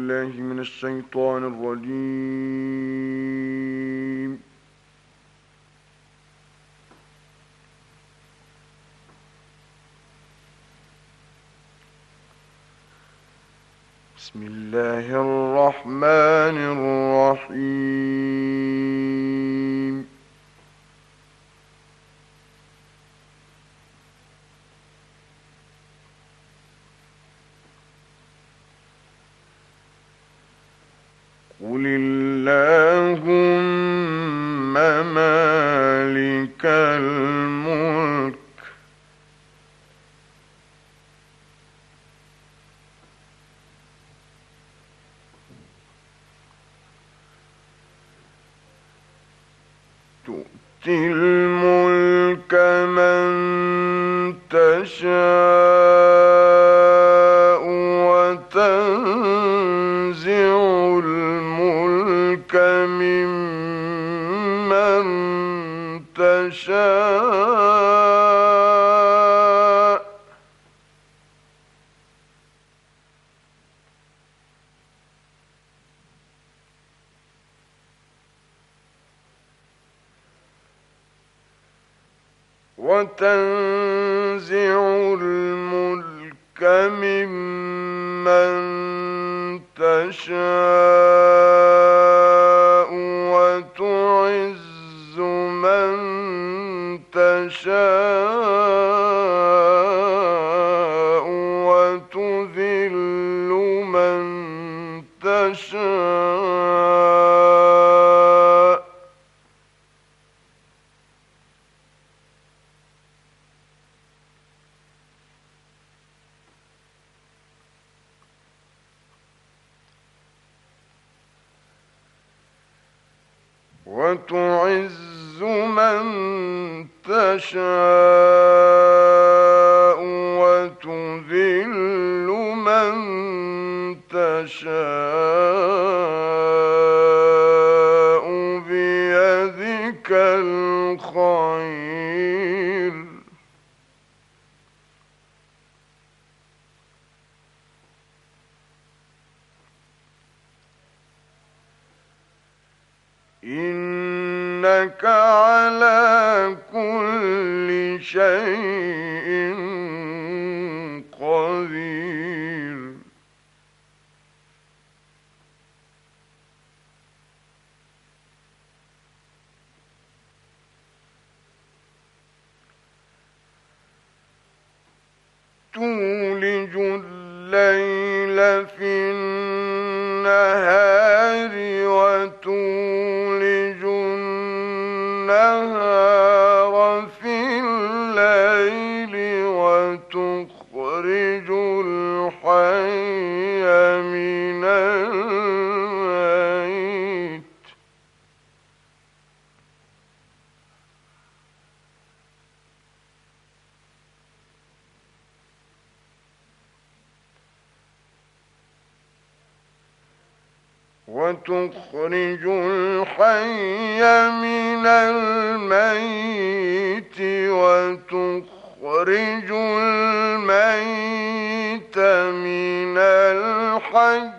بالله من الشيطان الرجيم. بسم الله الرحمن الرحيم. قل اللهم مالك الملك تؤتي الملك من تشاء وتنزع الملك ممن تشاء الملك ممن تشاء وتعز من تشاء وتذل من تشاء وتعز من تشاء وتذل من تشاء بيدك الخير إنك على كل شيء قدير تولج الليل في النهار وتولج النهار في الليل وتخرج الحي من الميت وتخرج الحي من الميت وتخرج الميت من الحي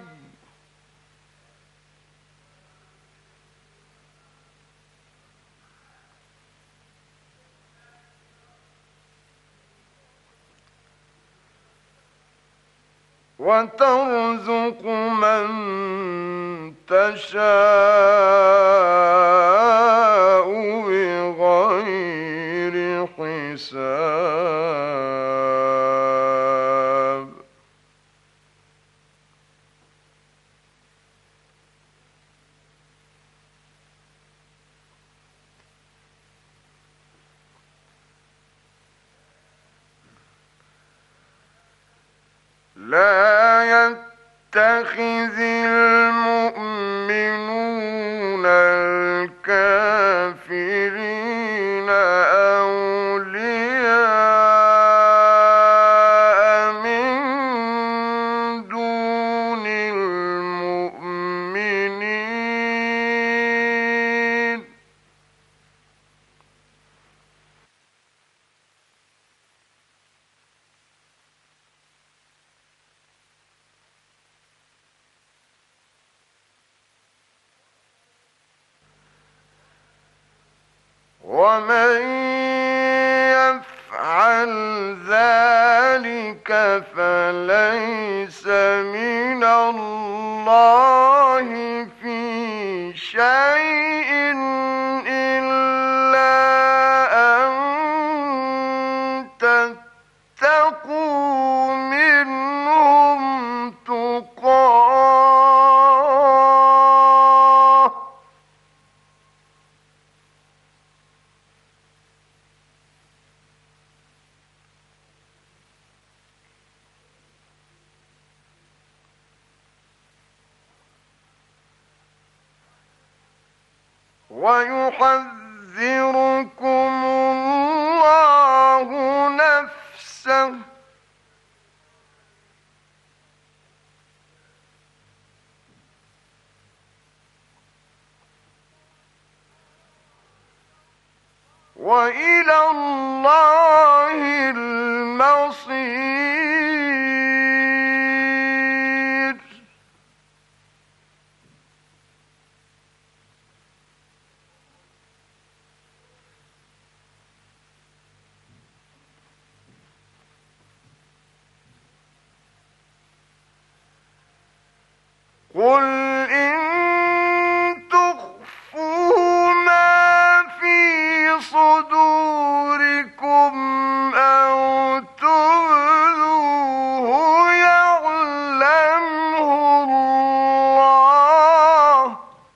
وترزق من تشاء بغير حساب لا يتخذ المؤمنون الكافرين أولياء من دون المؤمنين ومن يفعل ذلك فليس من الله في شيء إلا أن تتقوا منهم تقاه ويحذركم الله نفسه وإلى الله المصير قل إن تخفوا ما في صدوركم أو تبدوه يعلمه الله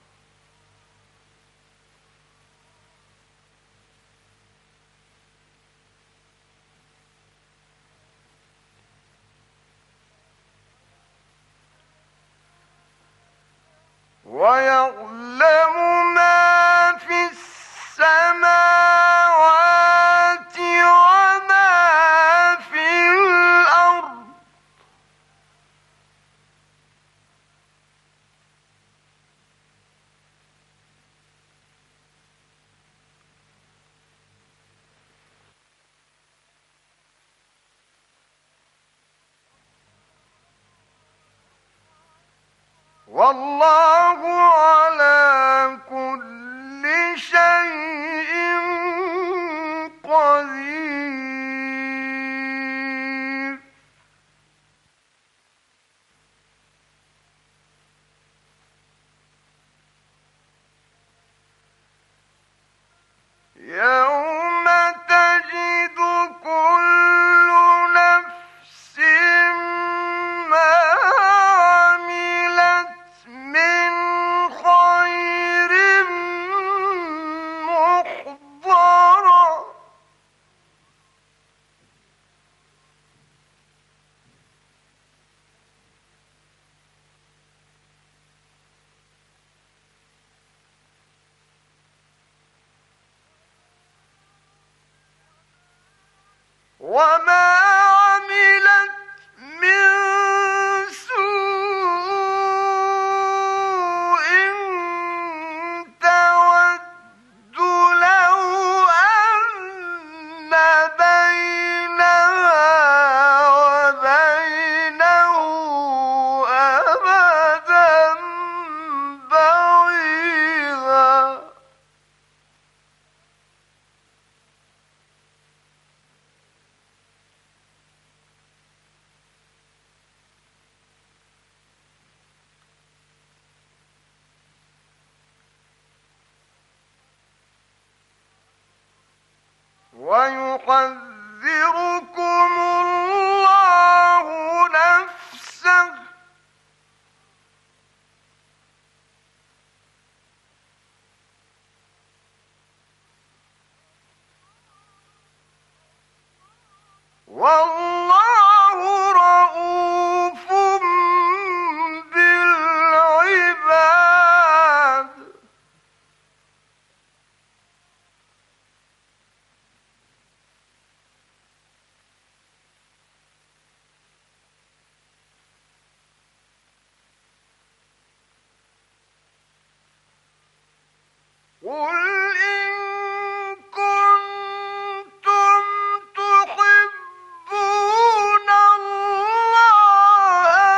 ويعلم ما في السماوات وما في الأرض والله على كل شيء قدير يوم تجد كل نفس ما عملت من خير محضرا وما عملت من سوء تود لو أن بينها وبينه أمدا بعيدا ويحذركم الله نفسه والله رؤوف بالعباد قل إن كنتم تحبون الله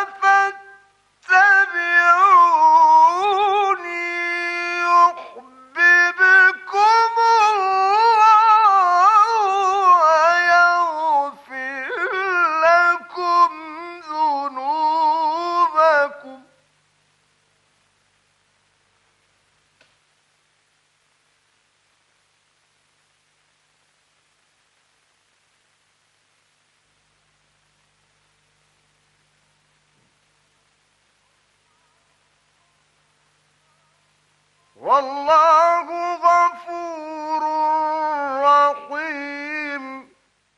فاتبعوني يحببكم الله والله غفور رحيم.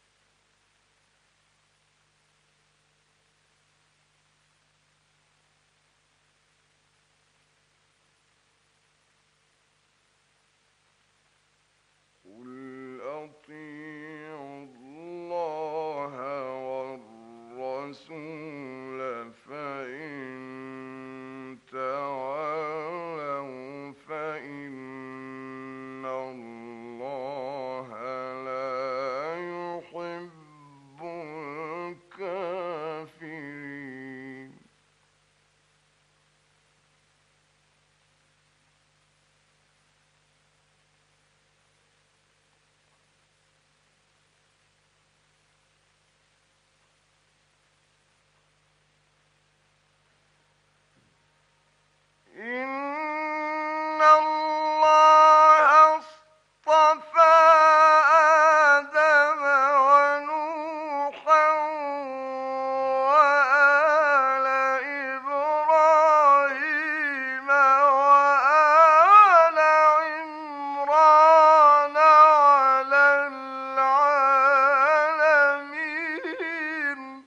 قل أطيعوا الله والرسول فإن تولوا فإن الله لا يحب الكافرين. إن الله اصطفى آدم ونوحا وآل إبراهيم وآل عمران على العالمين.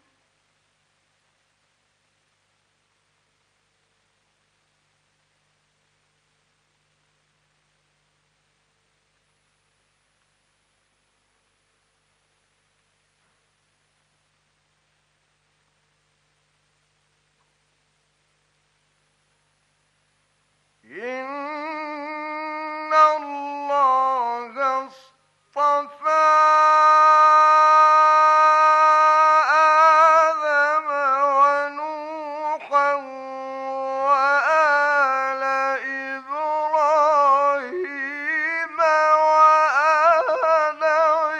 إن الله اصطفى آدم ونوحا وآل إبراهيم وآل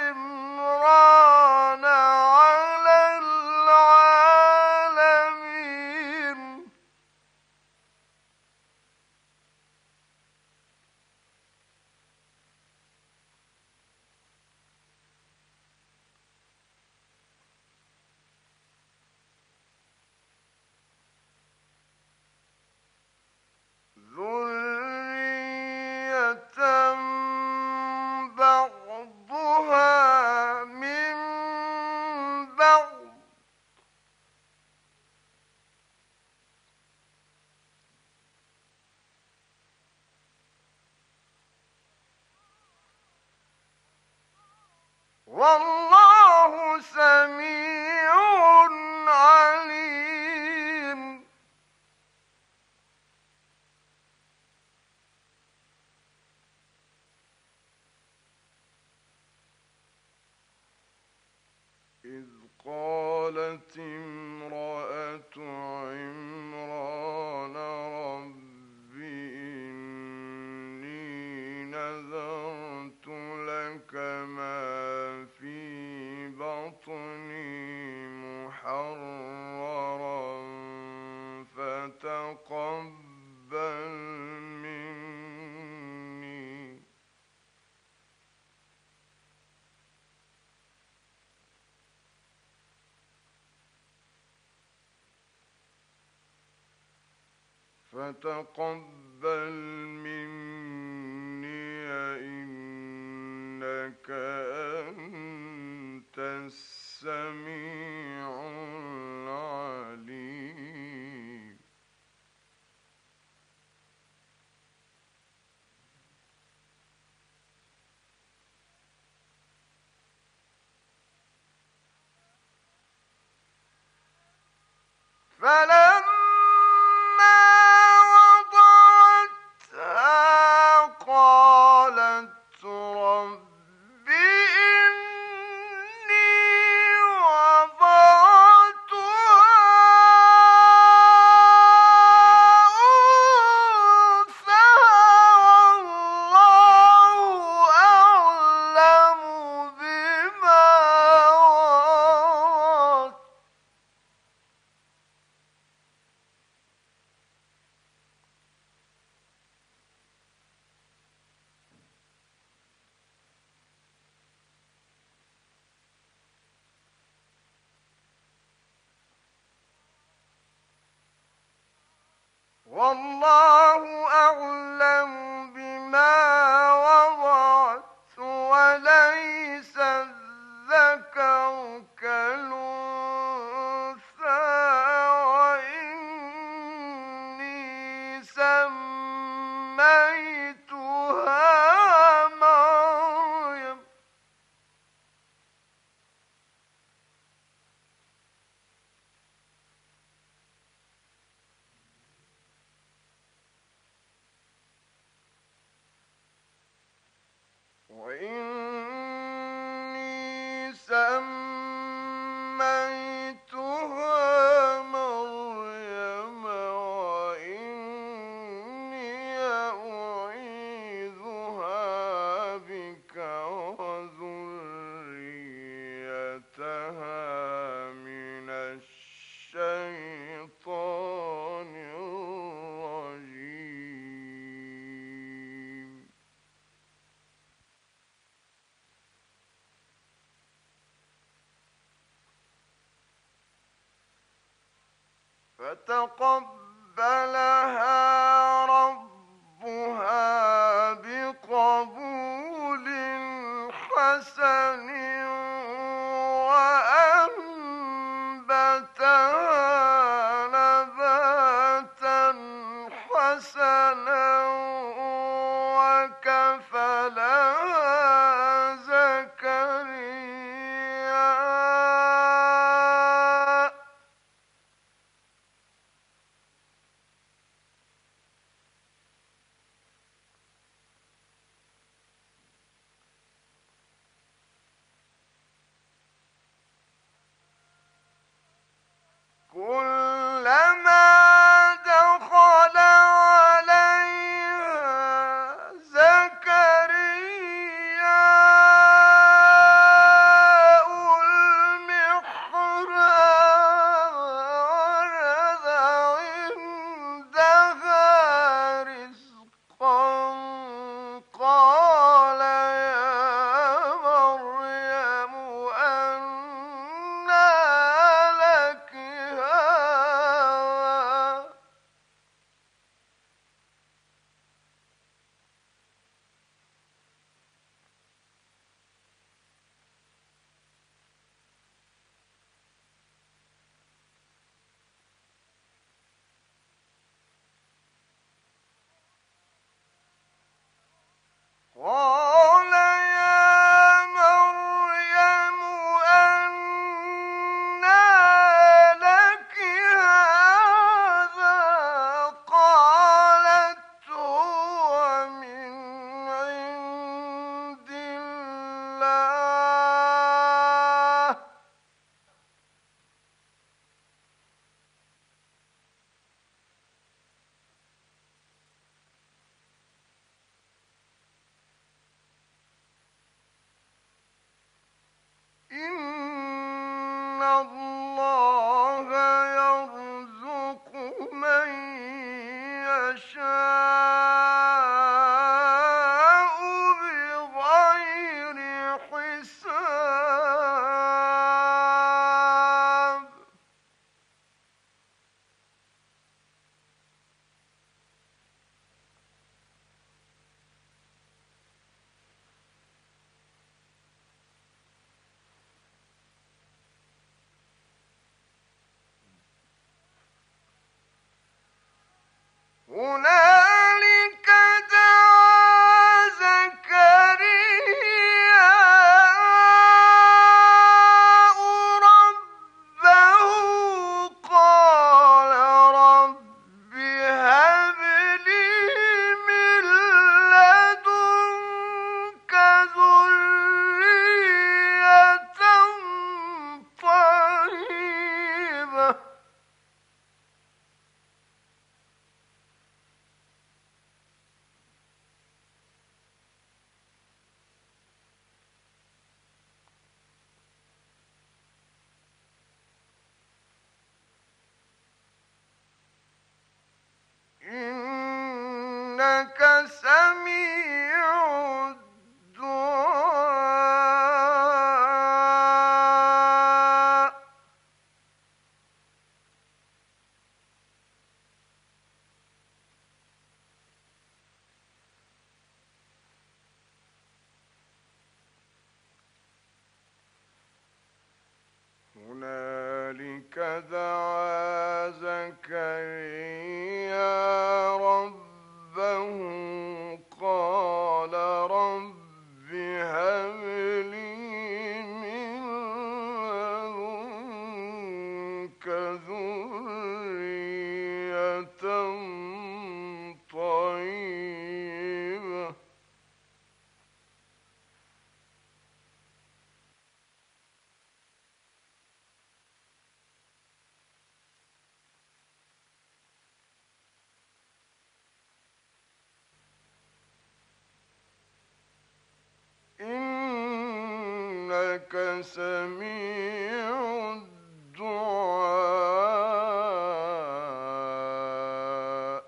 عمران على العالمين. ذرية بعضها من بعض. والله سميع عليم. إذ قالت امرأة عمران رب إني نذرت لك ما في بطني محررا فتقبل مني. فتقبل مني إنك أنت السميع العليم. فلما وضعتها قالت رب إني والله أعلم فتقبلها ربها بقبول حسن وأنبتها نباتا حسنا وكفلها زكريا. كلما دخل عليها زكرياء المحراب وجد عندها رزقا قال يا مريم أنى لك هذا قال يا مريم أنى لك هذا قالت هو من عند الله إن الله يرزق من يشاء بغير حساب. هنالك دعا زكرياء ربه قال رب هب لي من لدنك ذرية طيبة إنك سميع الدعاء. هنالك دعا زكريا ربه قال رب هب لي من لدنك ذرية طيبة إنك سميع الدعاء.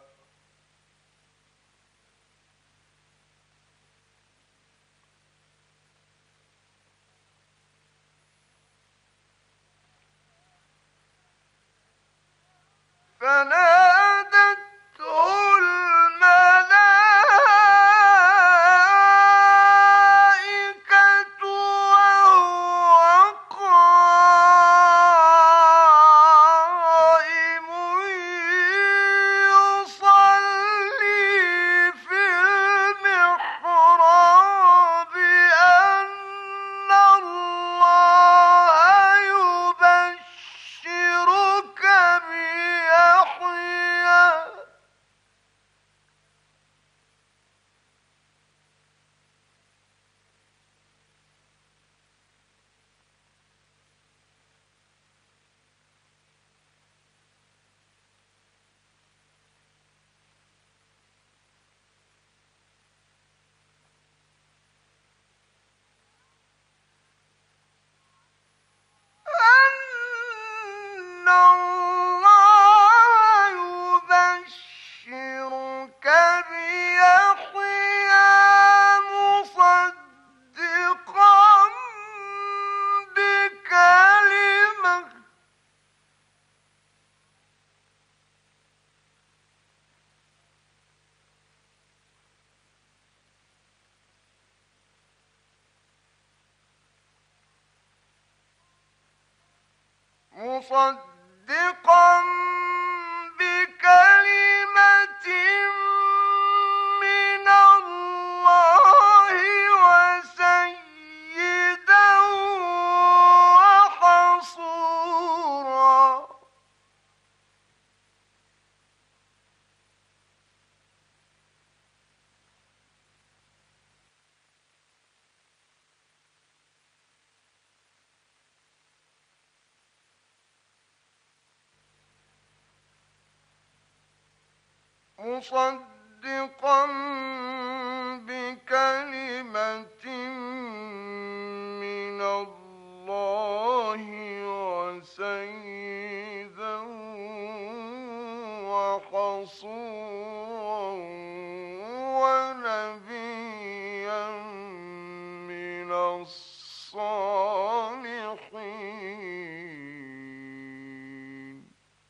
مصدقا بكلمة من الله وسيدا وحصورا. مصدقا بكلمة من الله وسيدا وحصورا ونبيا من الصالحين.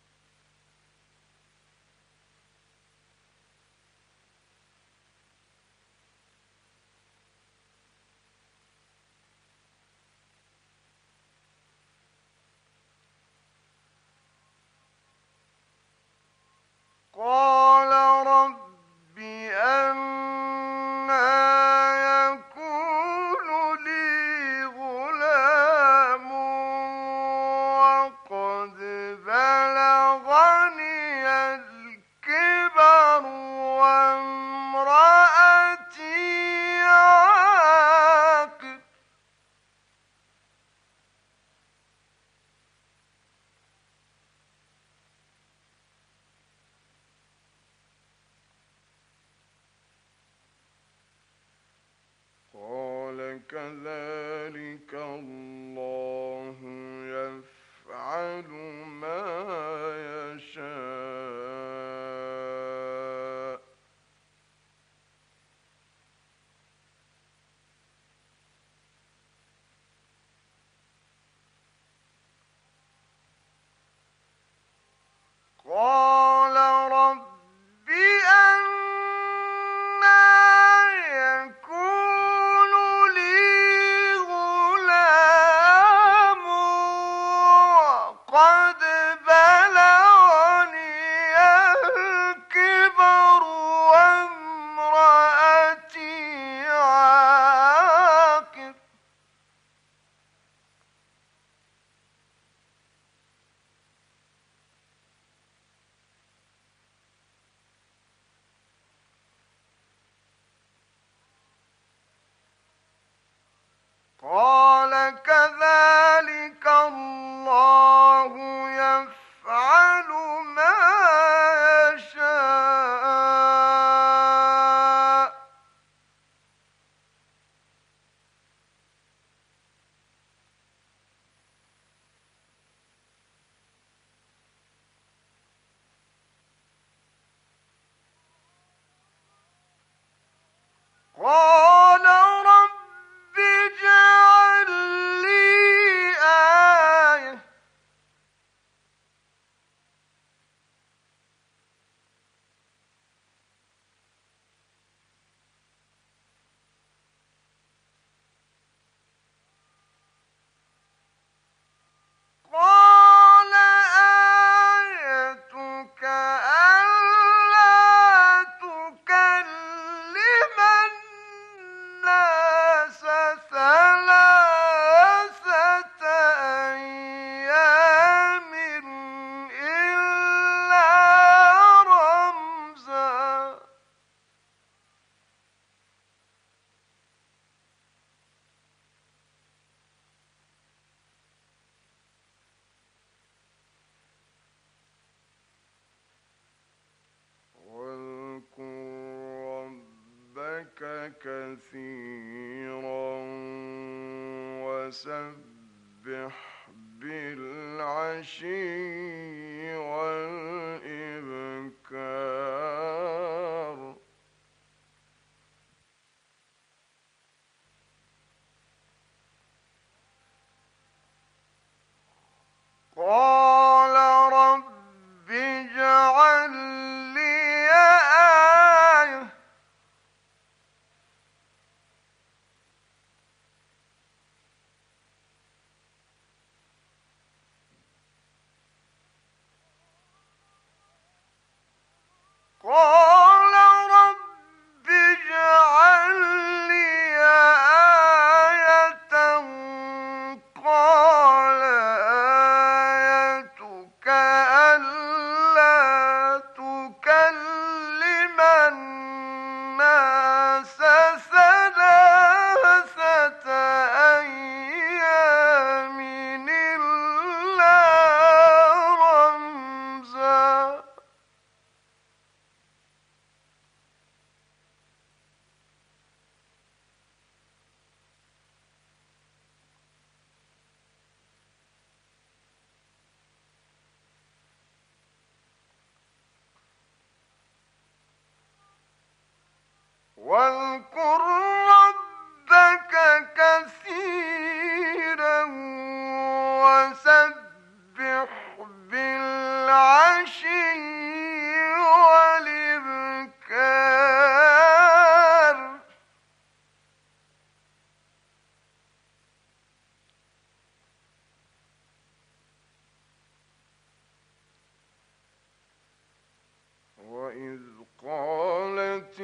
قال رب أنى يكون لي غلام وقد بلغني الكبر وامرأتي عاقر. قال كذلك الله يفعل ما يشاء. قال رب أنى يكون لي غلام وقد بلغني الكبر وامرأتي عاقر. قال كذلك الله يفعل ما يشاء. قال رب اجعل لي آية قال آيتك ألا تكلم الناس ثلاثة أيام إلا رمزا. واذكر ربك كثيرا وسبح بالعشي والإبكار. قال رب اجعل لي آية واذكر ربك كثيرا وسبح بالعشي والإبكار. وإذ قالت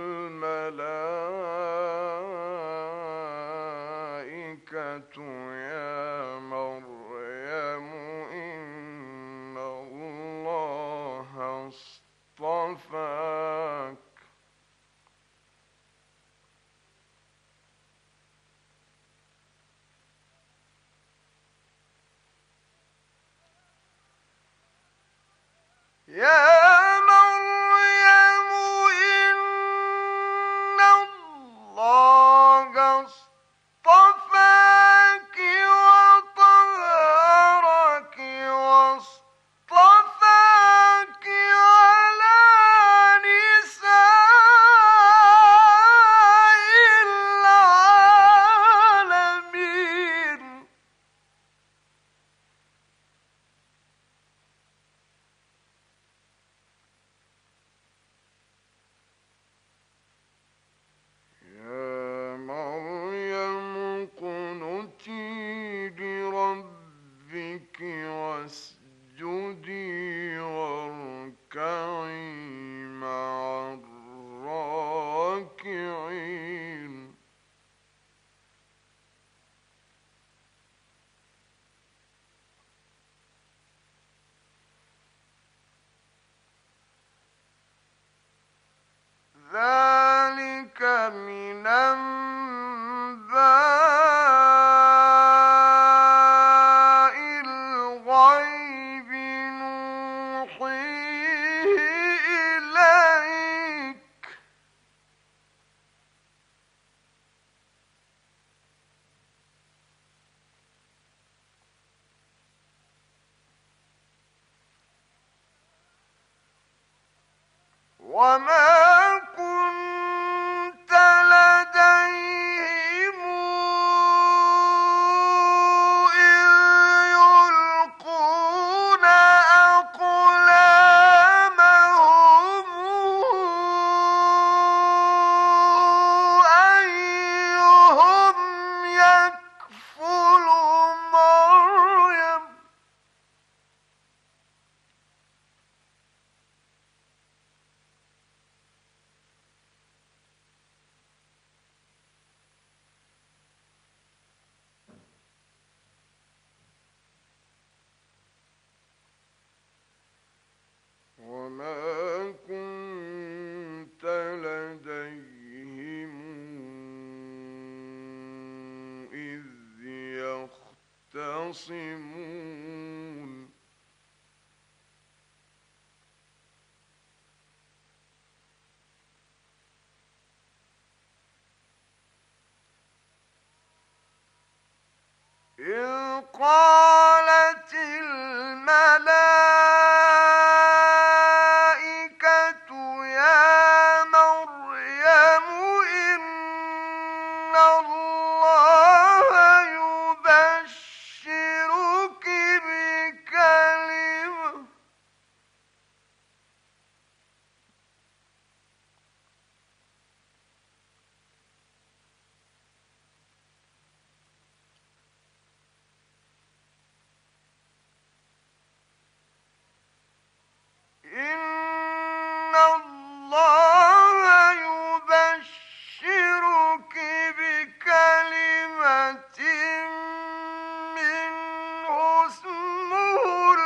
الملائكة يا مريم إن الله اصطفاك يا مريم إن الله اصطفاك وطهرك واصطفاك على نساء العالمين. يا مريم اقنتي لربك واسجدي واركعي مع الراكعين. ذلك من أنباء الغيب نوحيه إليك. وما كنت لديهم إذ يلقون أقلامهم أيهم يكفل مريم. وما كنت لديهم إذ يختصمون إذ قالت الملائكة يا مريم إن الله يبشرك بكلمة إن الله يبشرك بكلمة منه اسمه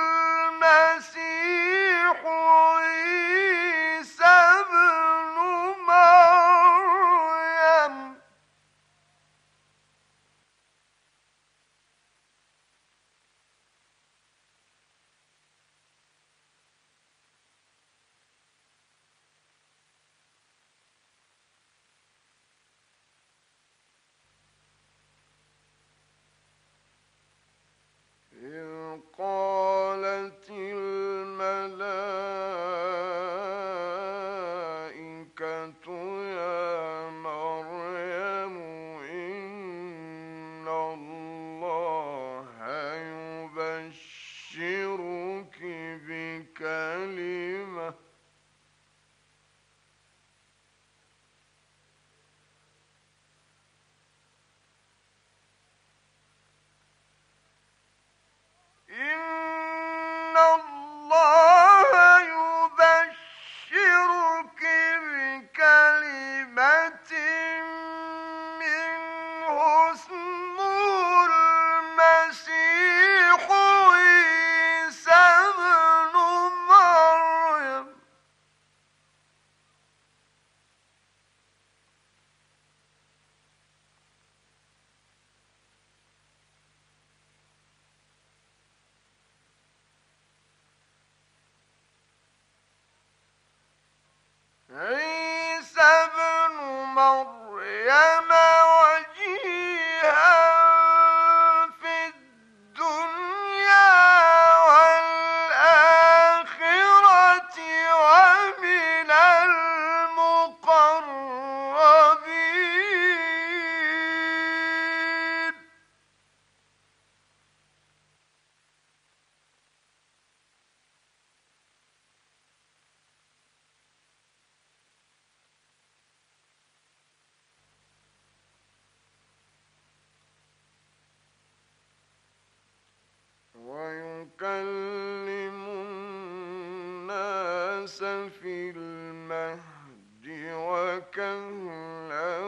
المسيح عيسى ابن مريم. إذ قالت الملائكة يا في المهد وكهلا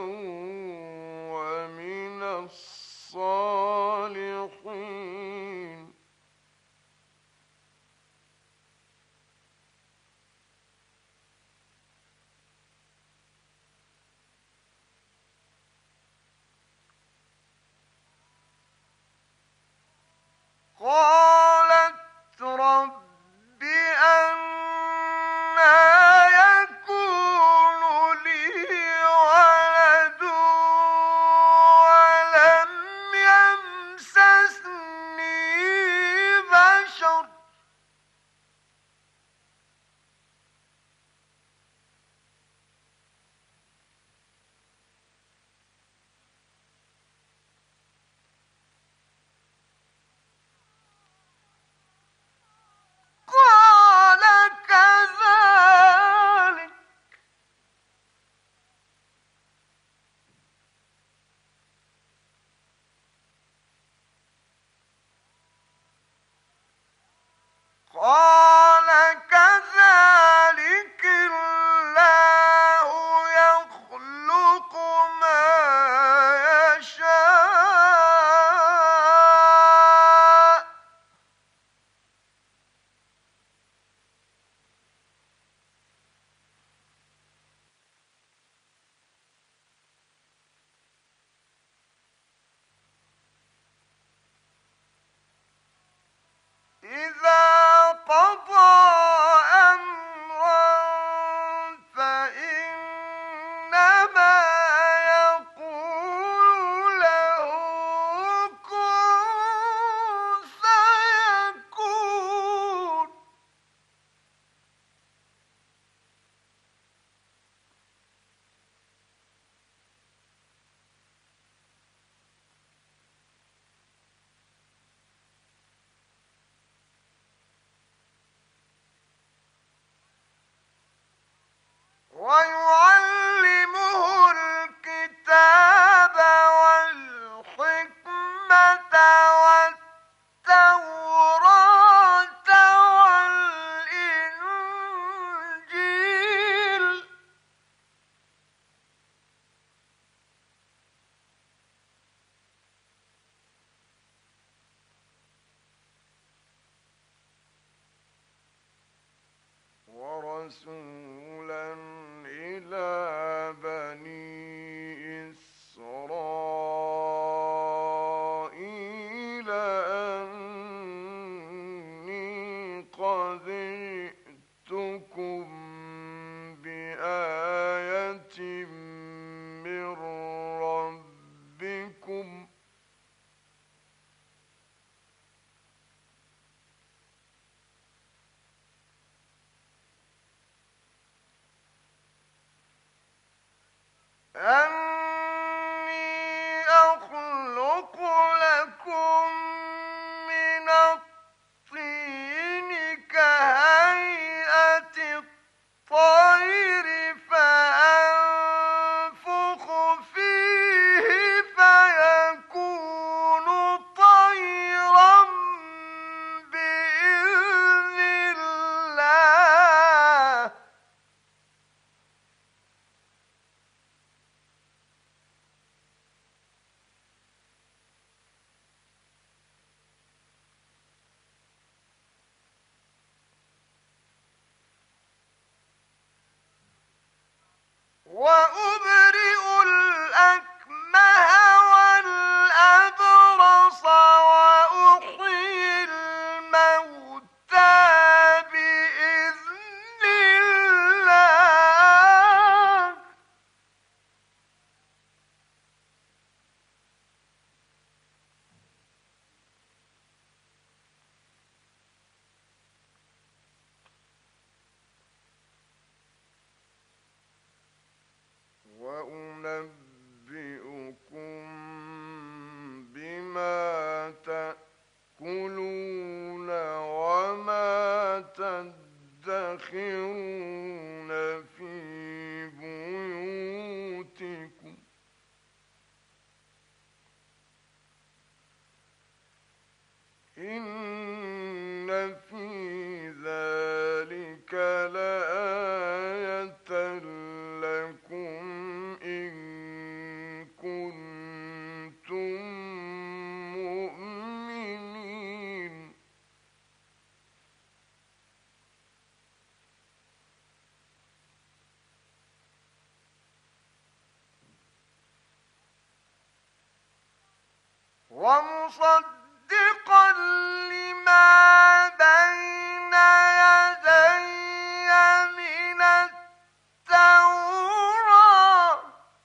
ومن الصالحين. قالت رب أنى يكون لي ولد ولم يمسسني بشر قال كذلك قال كذلك الله يخلق ما يشاء إذا قضى أمرا فإنما يقول له كن فيكون. ويعلمه الكتاب والحكمة والتوراة والإنجيل ورسولا إلى بني إسرائيل أني قد جئتكم بآية من ربكم أني أخلق لكم من الطين كهيئة الطير فأنفخ فيه فيكون طيرا بإذن الله وأبرئ الأكمه والأبرص وأحيي الموتى بإذن الله وأنبئكم بما تأكلون وما تدخرون في بيوتكم إن في ذلك لآية ومصدقا لما بين يدي من التوراة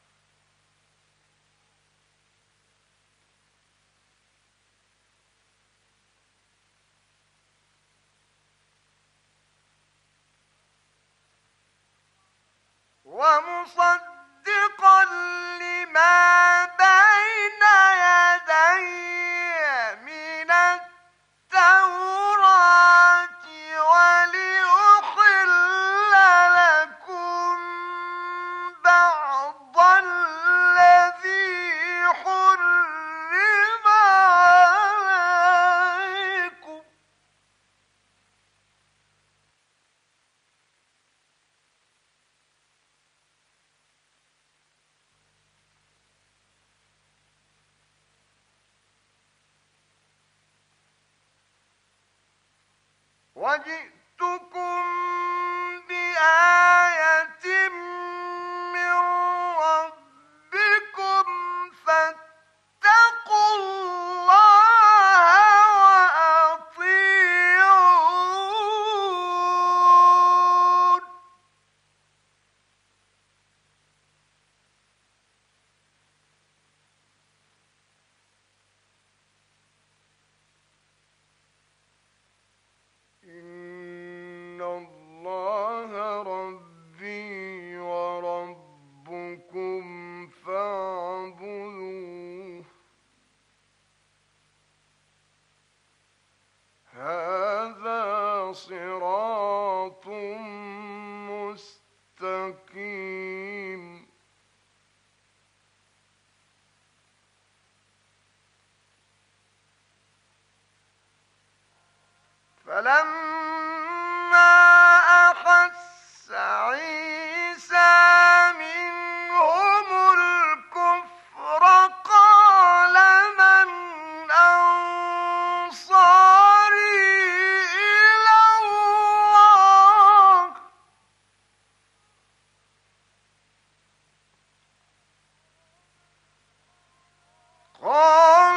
ومصدقا لما بين يدي من التوراة ولأحل لكم بعض الذي حرم عليكم وجئتكم بآية من ربكم فاتقوا الله وأطيعون إن الله ربي وربكم فاعبدوه هذا صراط مستقيم فلما أحس عيسى منهم الكفر قال من أنصاري إلى الله قال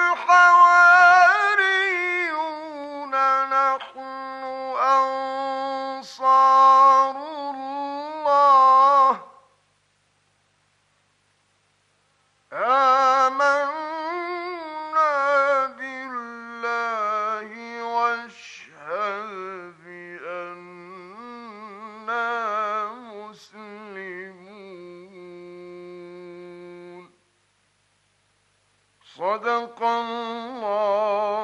الحواريون نحن أنصار الله آمنا بالله واشهد بأننا مسلمون صدق الله